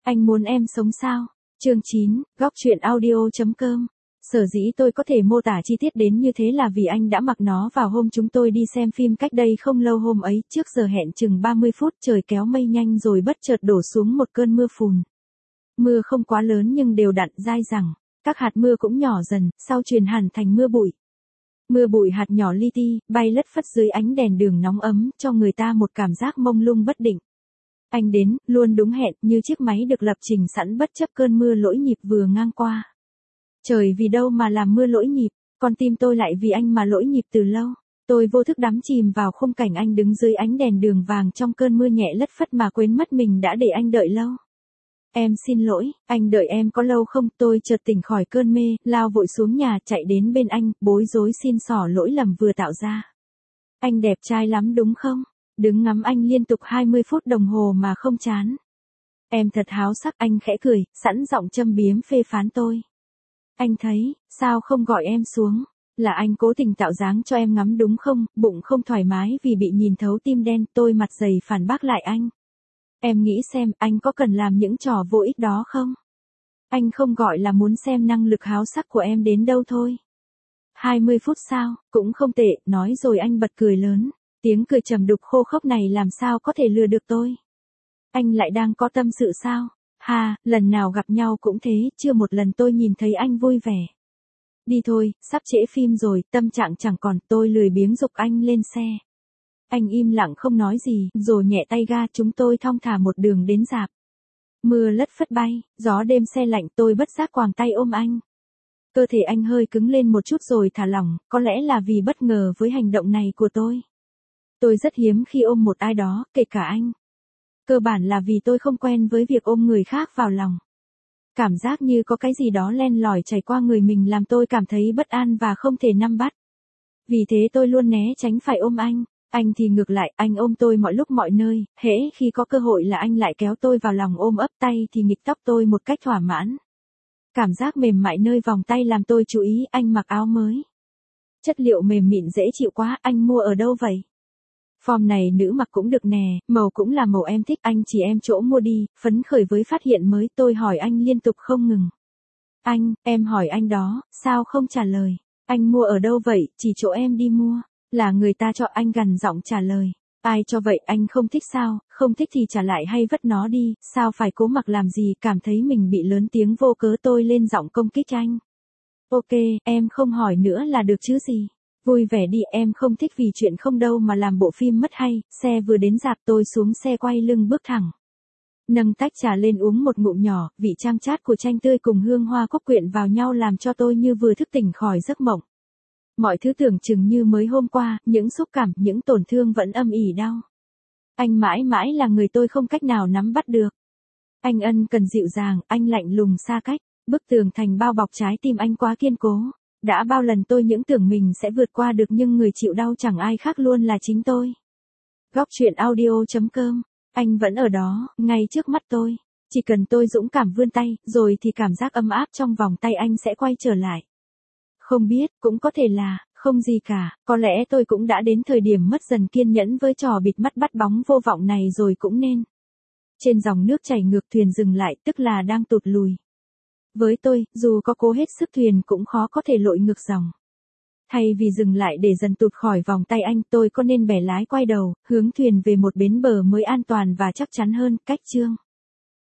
Anh muốn em sống sao? Chương 9, góc truyện audio.com. Sở dĩ tôi có thể mô tả chi tiết đến như thế là vì anh đã mặc nó vào hôm chúng tôi đi xem phim cách đây không lâu. Hôm ấy, trước giờ hẹn chừng 30 phút, trời kéo mây nhanh rồi bất chợt đổ xuống một cơn mưa phùn. Mưa không quá lớn nhưng đều đặn dai dẳng, các hạt mưa cũng nhỏ dần, sau chuyển hẳn thành mưa bụi. Mưa bụi hạt nhỏ li ti, bay lất phất dưới ánh đèn đường nóng ấm, cho người ta một cảm giác mông lung bất định. Anh đến, luôn đúng hẹn, như chiếc máy được lập trình sẵn bất chấp cơn mưa lỗi nhịp vừa ngang qua. Trời vì đâu mà làm mưa lỗi nhịp, con tim tôi lại vì anh mà lỗi nhịp từ lâu. Tôi vô thức đắm chìm vào khung cảnh anh đứng dưới ánh đèn đường vàng trong cơn mưa nhẹ lất phất mà quên mất mình đã để anh đợi lâu. Em xin lỗi, anh đợi em có lâu không? Tôi chợt tỉnh khỏi cơn mê, lao vội xuống nhà chạy đến bên anh, bối rối xin xỏ lỗi lầm vừa tạo ra. Anh đẹp trai lắm đúng không? Đứng ngắm anh liên tục 20 phút đồng hồ mà không chán. Em thật háo sắc, anh khẽ cười, sẵn giọng châm biếm phê phán tôi. Anh thấy, sao không gọi em xuống? Là anh cố tình tạo dáng cho em ngắm đúng không? Bụng không thoải mái vì bị nhìn thấu tim đen, tôi mặt dày phản bác lại anh. Em nghĩ xem, anh có cần làm những trò vô ích đó không? Anh không gọi là muốn xem năng lực háo sắc của em đến đâu thôi. 20 phút sao, cũng không tệ, nói rồi anh bật cười lớn. Tiếng cười trầm đục khô khốc này làm sao có thể lừa được tôi? Anh lại đang có tâm sự sao? Ha, lần nào gặp nhau cũng thế, chưa một lần tôi nhìn thấy anh vui vẻ. Đi thôi, sắp trễ phim rồi, tâm trạng chẳng còn, tôi lười biếng giục anh lên xe. Anh im lặng không nói gì, rồi nhẹ tay ga, chúng tôi thong thả một đường đến rạp. Mưa lất phất bay, gió đêm se lạnh, tôi bất giác quàng tay ôm anh. Cơ thể anh hơi cứng lên một chút rồi thả lỏng, có lẽ là vì bất ngờ với hành động này của tôi. Tôi rất hiếm khi ôm một ai đó, kể cả anh. Cơ bản là vì tôi không quen với việc ôm người khác vào lòng. Cảm giác như có cái gì đó len lỏi chảy qua người mình làm tôi cảm thấy bất an và không thể nắm bắt. Vì thế tôi luôn né tránh phải ôm anh. Anh thì ngược lại, anh ôm tôi mọi lúc mọi nơi, hễ khi có cơ hội là anh lại kéo tôi vào lòng ôm ấp, tay thì nghịch tóc tôi một cách thỏa mãn. Cảm giác mềm mại nơi vòng tay làm tôi chú ý, anh mặc áo mới. Chất liệu mềm mịn dễ chịu quá, anh mua ở đâu vậy? Form này nữ mặc cũng được nè, màu cũng là màu em thích, anh chỉ em chỗ mua đi, phấn khởi với phát hiện mới, tôi hỏi anh liên tục không ngừng. Anh, em hỏi anh đó, sao không trả lời? Anh mua ở đâu vậy, chỉ chỗ em đi mua. Là người ta cho, anh gằn giọng trả lời. Ai cho vậy, anh không thích sao? Không thích thì trả lại hay vứt nó đi, sao phải cố mặc làm gì? Cảm thấy mình bị lớn tiếng vô cớ, tôi lên giọng công kích anh. Ok, em không hỏi nữa là được chứ gì. Vui vẻ đi, em không thích vì chuyện không đâu mà làm bộ phim mất hay. Xe vừa đến rạp, tôi xuống xe quay lưng bước thẳng. Nâng tách trà lên uống một ngụm nhỏ, vị chang chát của chanh tươi cùng hương hoa cúc quyện vào nhau làm cho tôi như vừa thức tỉnh khỏi giấc mộng. Mọi thứ tưởng chừng như mới hôm qua, những xúc cảm, những tổn thương vẫn âm ỉ đau. Anh mãi mãi là người tôi không cách nào nắm bắt được. Anh ân cần dịu dàng, anh lạnh lùng xa cách. Bức tường thành bao bọc trái tim anh quá kiên cố. Đã bao lần tôi những tưởng mình sẽ vượt qua được nhưng người chịu đau chẳng ai khác luôn là chính tôi. Góc truyện audio.com. Anh vẫn ở đó, ngay trước mắt tôi. Chỉ cần tôi dũng cảm vươn tay, rồi thì cảm giác ấm áp trong vòng tay anh sẽ quay trở lại. Không biết, cũng có thể là, không gì cả, có lẽ tôi cũng đã đến thời điểm mất dần kiên nhẫn với trò bịt mắt bắt bóng vô vọng này rồi cũng nên. Trên dòng nước chảy ngược thuyền dừng lại, tức là đang tụt lùi. Với tôi, dù có cố hết sức thuyền cũng khó có thể lội ngược dòng. Thay vì dừng lại để dần tụt khỏi vòng tay anh, tôi có nên bẻ lái quay đầu, hướng thuyền về một bến bờ mới an toàn và chắc chắn hơn, cách chương.